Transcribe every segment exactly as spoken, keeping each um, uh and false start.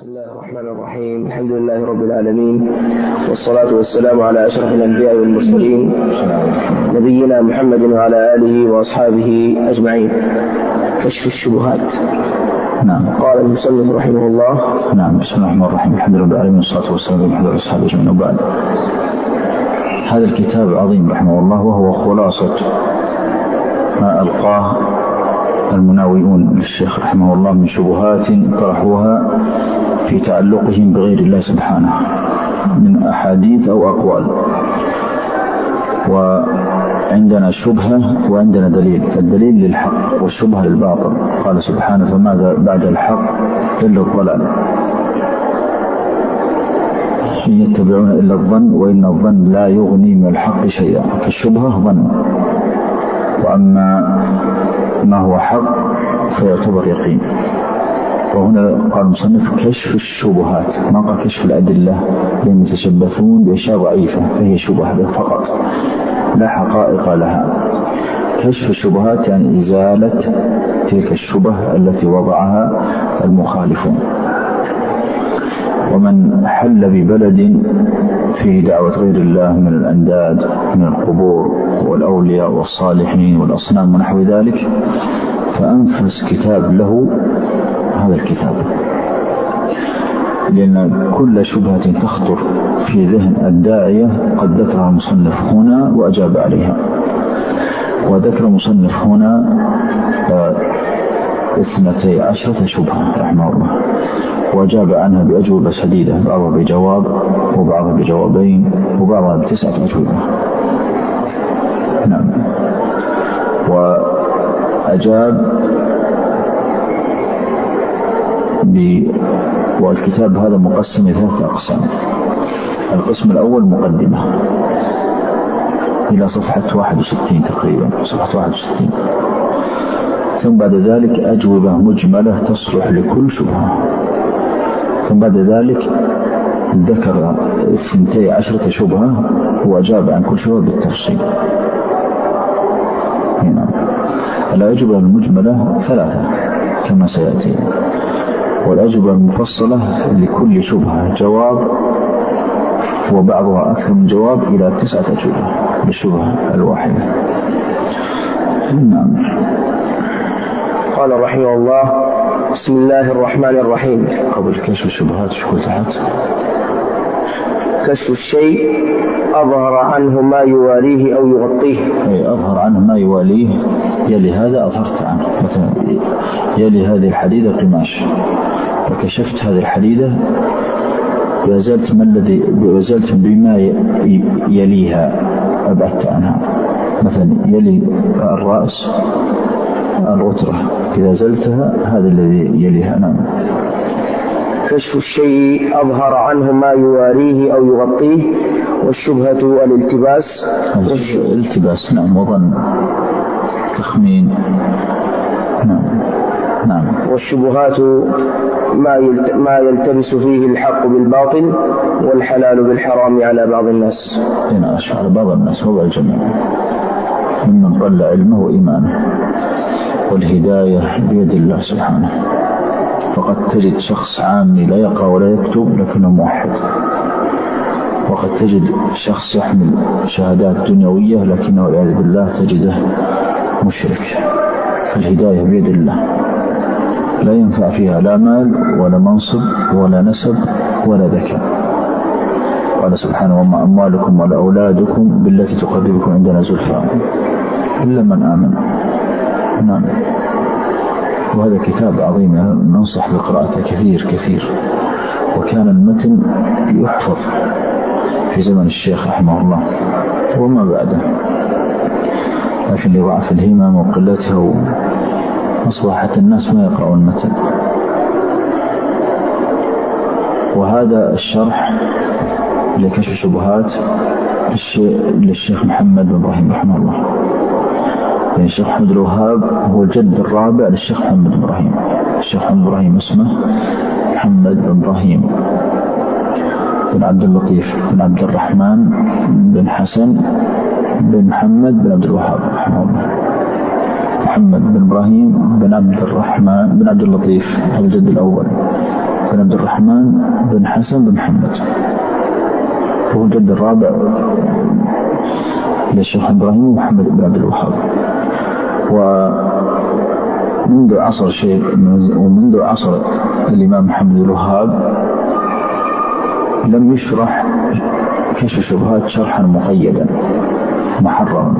بسم الله الرحمن الرحيم. الحمد لله رب العالمين، والصلاة والسلام على أشرف الأنبياء والمرسلين نبينا محمد وعلى آله وأصحابه أجمعين. كشف الشبهات. نعم. قال المصنف رحمه الله. نعم. بسم الله الرحمن الرحيم. الحمد لله رب العالمين، والصلاة والسلام على أصحابه أجمعين، وبعد. هذا الكتاب عظيم رحمه الله، وهو خلاصة ما ألقاه المناوئون للشيخ رحمه الله من شبهات طرحوها في تعلقهم بغير الله سبحانه من أحاديث أو أقوال. وعندنا شبهة وعندنا دليل، الدليل للحق والشبهة للباطل. قال سبحانه: فماذا بعد الحق إلا الضلال، إن يتبعون إلا الظن وإن الظن لا يغني من الحق شيئا. فالشبهة ظن، وأما ما هو حق فيعتبر يقين. وهنا قال المصنف: كشف الشبهات، ما قال كشف الأدلة، لأن يتشبثون بأشياء ضعيفة فهي شبهة فقط لا حقائق لها. كشف الشبهات يعني إزالة تلك الشبه التي وضعها المخالفون. ومن حل ببلد فيه دعوة غير الله من الأنداد من القبور والأولياء والصالحين والأصنام ونحو ذلك، فأنفس كتاب له هذا الكتاب، لأن كل شبهة تخطر في ذهن الداعية قد ذكرها المصنف هنا وأجاب عليها. وذكر المصنف هنا اثنتي عشرة شبهة رحمه الله، وأجاب عنها بأجوبة سديدة، بعضها بجواب وبعضها بجوابين وبعضها بتسعة أجوبة. نعم. وأجاب ب... والكتاب هذا مقسم لثلاثة أقسام. القسم الأول مقدمة إلى صفحة واحد وستين تقريبا، صفحة واحد وستين. ثم بعد ذلك أجوبة مجملة تصلح لكل شبهة. ثم بعد ذلك ذكر اثنتي عشرة شبهة وأجاب عن كل شبهة بالتفصيل. هنا الأجوبة المجملة ثلاثة كما سيأتي، والأجوبة المفصلة لكل شبهة جواب وبعضها أكثر من جواب إلى تسعة أجوبة للشبهة الواحدة. نعم. قال رحمه الله: بسم الله الرحمن الرحيم. قبل كشف الشبهات شو تحت؟ كشف الشيء أظهر عنه ما يواليه أو يغطيه. أي أظهر عنه ما يواليه، يلي هذا أظهرت عنه. مثلا يلي هذه الحديدة قماش، فكشفت هذه الحديدة وزلت ما الذي وزلت بما يليها أبعدت عنها. مثلا يلي الرأس الغترة، إذا زلتها هذا الذي يليها. نعم. كشف الشيء أظهر عنه ما يواريه أو يغطيه، والشبهة الالتباس. الالتباس نعم، وظن تخمين. نعم. نعم. والشبهات ما ما يلتبس فيه الحق بالباطل والحلال بالحرام على بعض الناس. هنا على بعض الناس هو الجميع، ممن ضل علمه وإيمانه. والهداية بيد الله سبحانه. فقد تجد شخص عامي لا يقرأ ولا يكتب لكنه موحد، وقد تجد شخص يحمل شهادات دنيوية لكنه والعياذ بالله تجده مشرك. فالهداية بيد الله، لا ينفع فيها لا مال ولا منصب ولا نسب ولا ذكاء. قال سبحانه: وما أموالكم ولا أولادكم بالتي تقربكم عندنا زلفى إلا من آمن. نعم. وهذا كتاب عظيم ننصح بقراءته كثير كثير. وكان المتن يحفظ في زمن الشيخ رحمه الله وما بعده، لكن لضعف الهمم وقلته أصبحت الناس ما يقرأون المتن. وهذا الشرح لكشف الشبهات للشيخ محمد بن إبراهيم رحمه الله. يعني الشيخ محمد الوهاب هو الجد الرابع للشيخ محمد بن إبراهيم. الشيخ محمد بن إبراهيم اسمه محمد بن إبراهيم بن عبد اللطيف بن عبد الرحمن بن حسن بن محمد بن عبد الوهاب رحمه الله. محمد بن إبراهيم بن عبد الرحمن بن عبد اللطيف هذا الجد الأول، بن عبد الرحمن بن حسن بن محمد، هو الجد الرابع للشيخ إبراهيم محمد بن عبد الوهاب. ومنذ عصر الشيخ ومنذ عصر الإمام محمد بن الوهاب لم يشرح كشف الشبهات شرحا مقيدا محررا،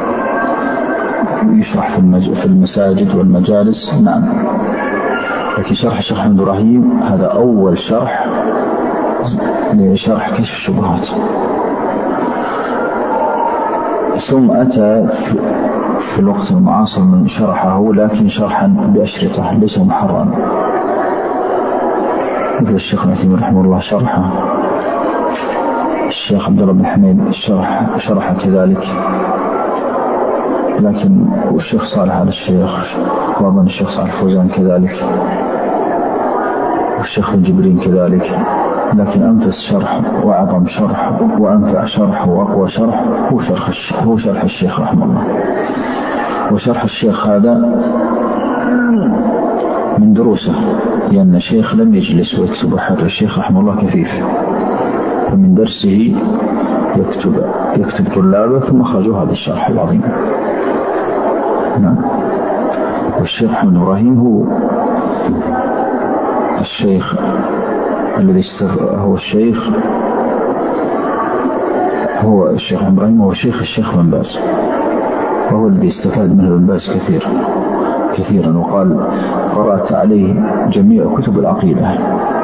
يشرح في المساجد والمجالس نعم، لكن شرح الشيخ محمد إبراهيم هذا أول شرح لشرح كشف الشبهات. ثم أتى في الوقت المعاصر من شرحه لكن شرحا بأشرطة ليس محررا، مثل الشيخ نعيم رحمه الله شرحه، الشيخ عبد الله بن حميد شرح شرح كذلك، لكن والشيخ صالح على الشيخ وأظن الشيخ صالح الفوزان كذلك والشيخ الجبرين كذلك، لكن أنفس شرح وأعظم شرح وأنفع شرح وأقوى شرح هو شرح الشيخ هو شرح الشيخ رحمه الله. وشرح الشيخ هذا من دروسه، لأن الشيخ لم يجلس ويكتب أحد، الشيخ رحمه الله كفيف، فمن درسه يكتب يكتب طلابه ثم خرجوا هذا الشرح العظيم. نعم. والشيخ محمد إبراهيم هو الشيخ الذي هو الشيخ هو الشيخ إبراهيم هو شيخ الشيخ بن باز، وهو الذي استفاد منه بن باز كثير كثيرا، وقال قرأت عليه جميع كتب العقيدة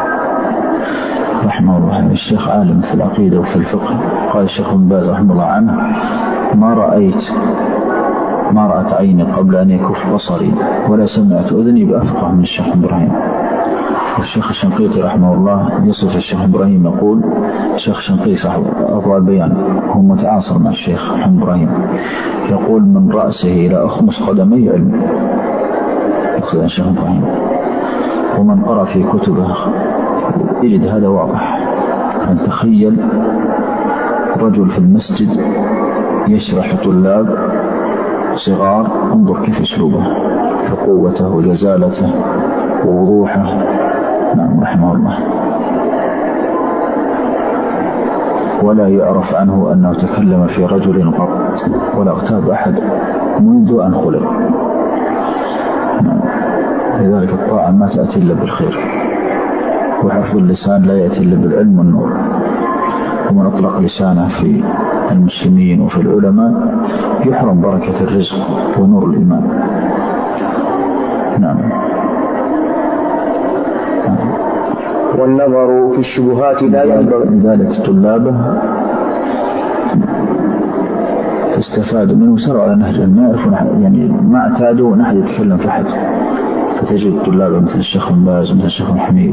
رحمه الله. الشيخ عالم في العقيدة وفي الفقه. قال الشيخ بن باز رحمه الله عنه ما رأيت ما رأت عيني قبل أن يكف بصري ولا سمعت أذني بأفقه من الشيخ إبراهيم. والشيخ الشنقيطي رحمه الله يصف الشيخ إبراهيم يقول، الشيخ الشنقيطي صاحب أضواء البيان هو متعاصر مع الشيخ محمد إبراهيم، يقول من رأسه إلى أخمص قدمي علم، يقصد الشيخ إبراهيم. ومن قرأ في كتبه يجد هذا واضح. أن تخيل رجل في المسجد يشرح طلاب صغار، انظر كيف أسلوبه وقوته وجزالته ووضوحه. نعم رحمه الله. ولا يعرف عنه أنه تكلم في رجل قط ولا اغتاب أحد منذ أن خلق. نعم. لذلك الطاعة ما تأتي إلا بالخير، وحفظ اللسان لا يأتي إلا بالعلم والنور. ومن أطلق لسانه في المسلمين وفي العلماء يحرم بركة الرزق ونور الإيمان. نعم. والنظر في الشبهات لا ينبغي. لذلك طلابه استفادوا منه وسروا على نهج ما يعرفون، يعني ما اعتادوا أن أحد يتكلم في أحد، فتجد طلابه مثل الشيخ بن باز مثل الشيخ بن حميد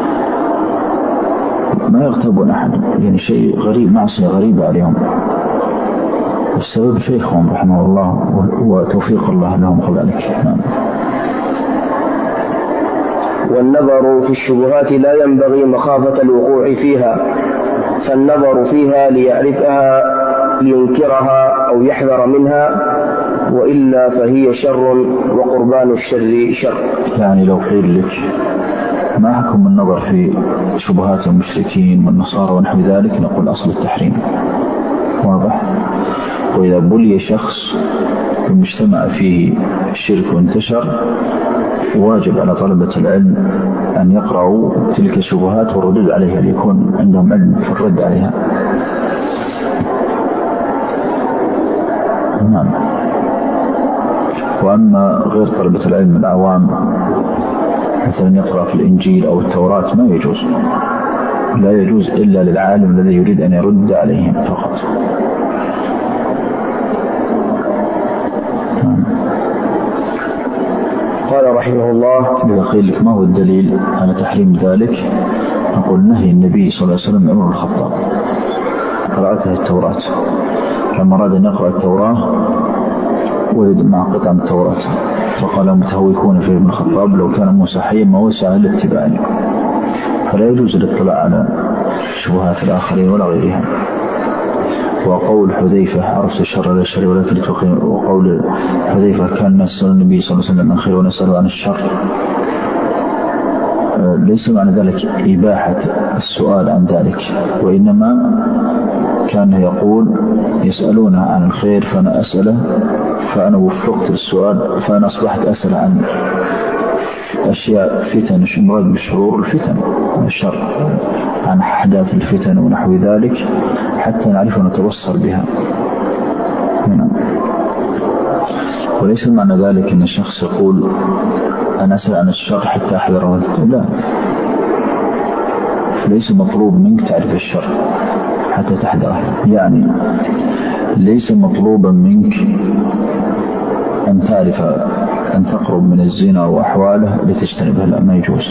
ما يغتابون أحد، يعني شيء غريب، معصية غريبة عليهم، والسبب شيخهم رحمه الله وتوفيق الله لهم كذلك. نعم. والنظر في الشبهات لا ينبغي مخافة الوقوع فيها، فالنظر فيها ليعرفها لينكرها أو يحذر منها، وإلا فهي شر وقربان الشر شر. يعني لو قيل لك ما حكم النظر في شبهات المشركين والنصارى ونحو ذلك، نقول أصل التحريم واضح. وإذا بلي شخص المجتمع فيه الشرك وانتشر، واجب على طلبة العلم أن يقرأوا تلك الشبهات والردود عليها ليكون عندهم علم في الرد عليها. نعم. وأما غير طلبة العلم العوام مثلا يقرأ في الإنجيل أو التوراة ما يجوز، لا يجوز إلا للعالم الذي يريد أن يرد عليهم فقط. قال رحمه الله: إذا قيل لك ما هو الدليل على تحريم ذلك، نقول نهي النبي صلى الله عليه وسلم عمر الخطاب قرأته التوراة، لما أراد أن يقرأ التوراة وجد مع قطع من التوراة فقال متهوكون في ابن الخطاب لو كان موسى حيا ما وسع إلا اتباعني. فلا يجوز الاطلاع على شبهات الآخرين ولا غيرها. وقول حذيفة عرفت الشر لا الشر ولكن تقيم، وقول حذيفة كان نسأل النبي صلى الله عليه وسلم عن خير ونسأل عن الشر، ليس معنى ذلك إباحة السؤال عن ذلك، وإنما كان يقول يسألونه عن الخير فأنا أسأله، فأنا وفقت للسؤال فأنا أصبحت أسأل عن أشياء فتن، مراد بالشرور الفتن الشر، عن أحداث الفتن ونحو ذلك حتى نعرف ونتبصر بها. هنا وليس معنى ذلك أن الشخص يقول أنا أسأل عن الشر حتى أحذره، لا، ليس مطلوب منك تعرف الشر حتى تحذره، يعني ليس مطلوبا منك أن تعرف أن تقرب من الزنا وأحواله لتجتنبه، لا، ما يجوز.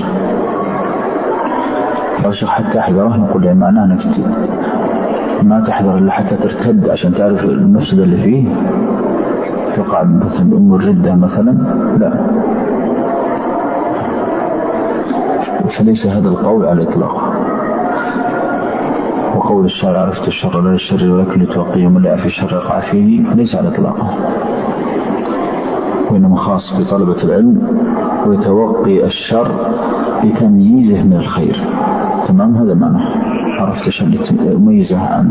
فالشيخ حتى أحذره نقول يعني معناه أنك ما تحذر إلا حتى ترتد عشان تعرف المفسدة اللي فيه، تقع مثل أم الردة مثلا، لا، فليس هذا القول على الإطلاق. وقول الشارع عرفت الشر لا الشر ولكن لتوقيه من لا يعرف الشر يقع فيه، ليس على الإطلاق، وإنما خاص بطلبة العلم ويتوقي الشر لتمييزه من الخير. تمام، هذا معنى عرفت الشر لتميزه عن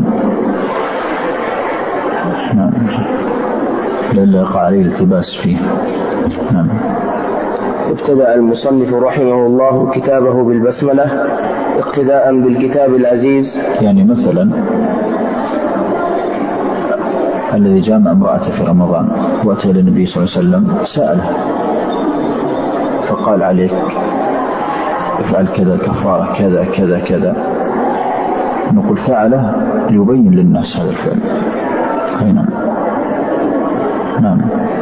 نعم لألا يقع عليه التباس فيه. نعم. ابتدأ المصنف رحمه الله كتابه بالبسملة اقتداء بالكتاب العزيز. يعني مثلا الذي جامع امرأته في رمضان وأتى للنبي صلى الله عليه وسلم سأله فقال عليك افعل كذا كفارة كذا كذا كذا، نقول فعله ليبين للناس هذا الفعل. نعم. نعم.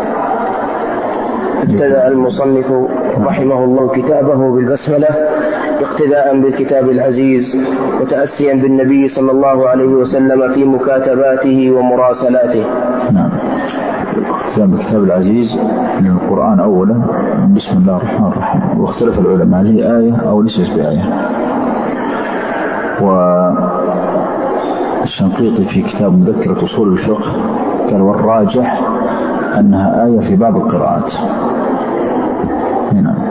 ابتدأ المصنف رحمه الله كتابه بالبسملة اقتداء بالكتاب العزيز وتأسيا بالنبي صلى الله عليه وسلم في مكاتباته ومراسلاته. نعم. اقتداء بالكتاب العزيز للقرآن أولا بسم الله الرحمن الرحيم، واختلف العلماء هل هي آية أو ليست بآية. والشنقيطي في كتاب مذكرة أصول الفقه قال والراجح أنها آية في بعض القراءات. هنا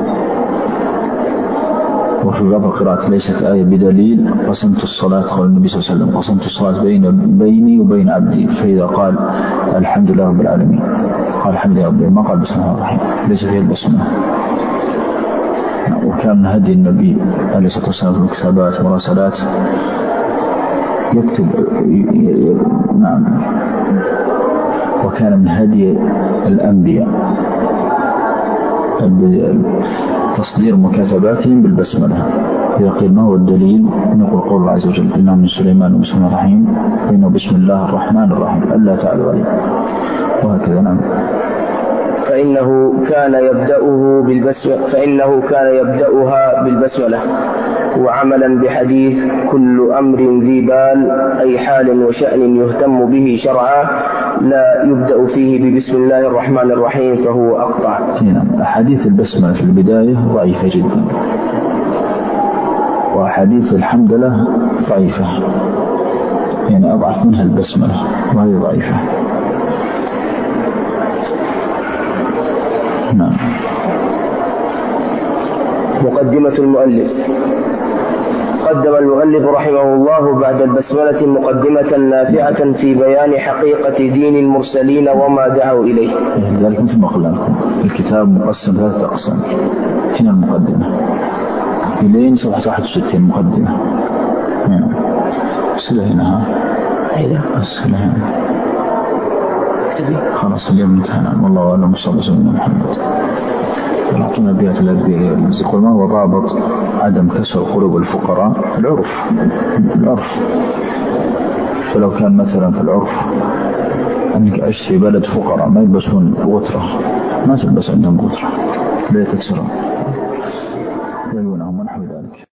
وفي بعض القراءات ليست آية بدليل قسمت الصلاة قال النبي صلى الله عليه وسلم قسمت الصلاة بين بيني وبين عبدي، فإذا قال الحمد لله رب العالمين قال الحمد لله رب العالمين، ما قال بسم الله الرحمن الرحيم، ليس فيه البسمة. وكان من هدي النبي عليه الصلاة والسلام في الكتابات مراسلات يكتب نعم، وكان من هدي الأنبياء تصدير مكاتباتهم بالبسملة. إذا قيل ما هو الدليل نقول قول الله عز وجل إنه من سليمان وبسم الله الرحيم فإنه بسم الله الرحمن الرحيم ألا تعلوا عليه، وهكذا. نعم. فإنه كان يبدأه بالبسملة فإنه كان يبدأها بالبسملة وعملا بحديث كل أمر ذي بال أي حال وشأن يهتم به شرعا لا يبدأ فيه ببسم الله الرحمن الرحيم فهو أقطع. نعم. أحاديث البسملة في البداية ضعيفة جدا، وأحاديث الحمد لله ضعيفة، يعني أضعف منها البسملة وهي ضعيفة. نعم. مقدمة المؤلف. قدم المؤلف رحمه الله بعد البسملة مقدمة نافعة في بيان حقيقة دين المرسلين وما دعوا إليه. ذلك مثل ما قلنا لكم الكتاب مقسم ثلاثة أقسام. هنا المقدمة إلين صفحة واحد وستين مقدمة. سلة هنا ها سلة هنا خلاص اليوم انتهينا. والله أعلم صلى الله عليه وسلم محمد. أعطونا بيئة الأدبية. يقول ما هو ضابط عدم كسر قلوب الفقراء؟ العرف. العرف. فلو كان مثلا في العرف أنك عشت في بلد فقراء ما يلبسون غترة، ما تلبس عندهم غترة، لا تكسرون.